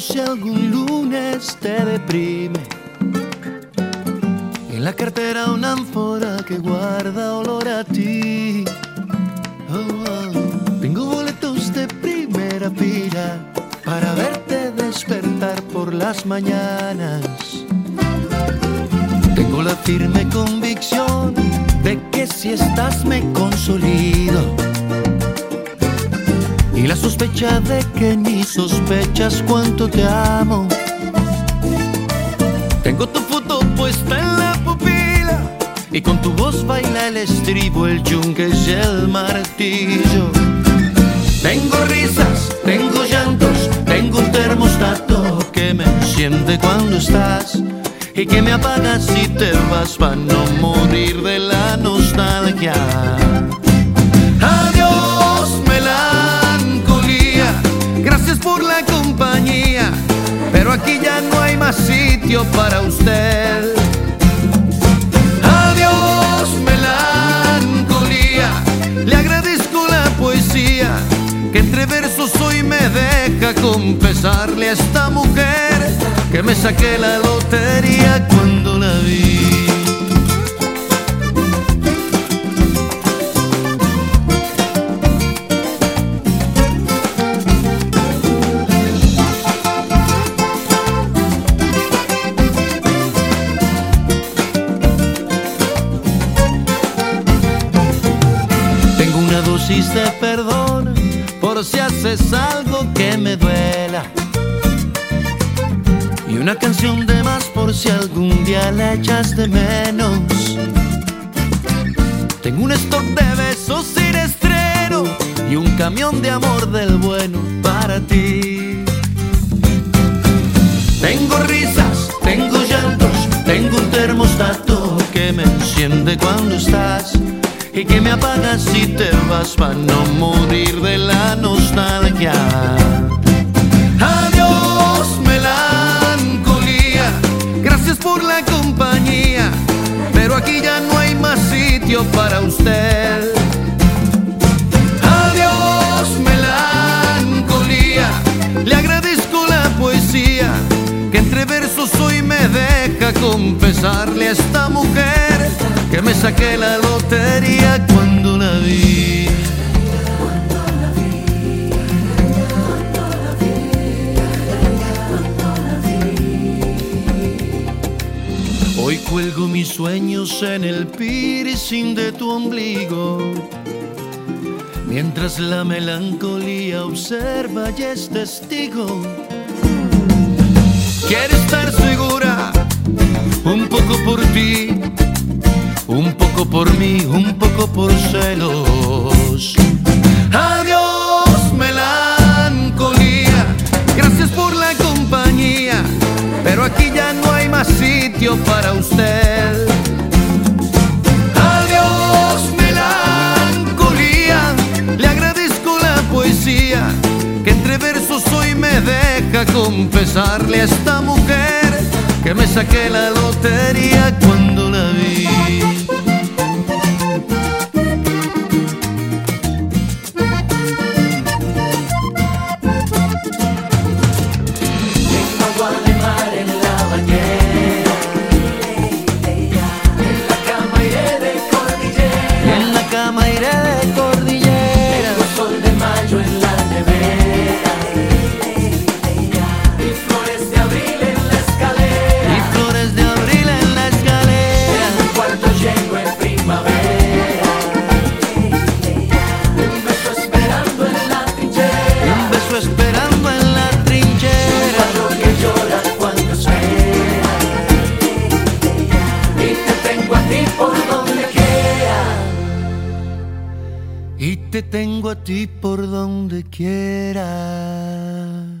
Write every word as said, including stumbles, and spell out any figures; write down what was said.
si algún lunes te deprime. En la cartera una ánfora que guarda olor a ti. Oh, oh. Tengo boletos de primera fila para verte despertar por las mañanas. Tengo la firme convicción de que si estás me consolido, y la sospecha de que ni sospechas cuánto te amo. Tengo tu foto puesta en la pupila y con tu voz baila el estribo, el yunque y el martillo. Tengo risas, tengo llantos, tengo un termostato que me enciende cuando estás y que me apaga si te vas para no morir de la nostalgia. Adiós, melancolía, gracias por la compañía, pero aquí ya no hay más sitio para usted. Adiós, melancolía, le agradezco la poesía que entre versos hoy me deja confesarle a esta mujer que me saqué la lotería cuando la vi. Tengo una dosis de perdón por si haces algo que me duela, y una canción de más por si algún día la echas de menos. Tengo un stock de besos sin estreno y un camión de amor del bueno para ti. Tengo risas, tengo llantos, tengo un termostato que me enciende cuando estás y que me apaga si te vas para no morir de la nostalgia. Adiós, melancolía, gracias por la compañía, pero aquí ya no hay más sitio para usted. Adiós, melancolía, le agradezco la poesía que entre versos hoy me deja confesarle a esta mujer que me saqué la lotería cuando la vi. Hoy cuelgo mis sueños en el piercing de tu ombligo, mientras la melancolía observa y es testigo. Quiero estar segura, un poco por ti, un poco por mí, un poco por celos. Adiós, melancolía, gracias por la compañía, pero aquí ya no hay más sitio para usted. Adiós, melancolía, le agradezco la poesía que entre versos hoy me deja confesarle a esta mujer que me saqué la lotería cuando la vi. Tengo agua de mar en la bañera, en la cama iré de cordillera, En la cama iré de cordillera. tengo sol de mayo en la nevera, y flores de abril en la escalera, Y flores de abril en la escalera. en un cuarto llego en primavera, un beso esperando en la trinchera, Un beso esperando en la trinchera. cuatro que llora cuando espera, y te tengo a ti por donde quiera. Y te tengo a ti por donde quiera.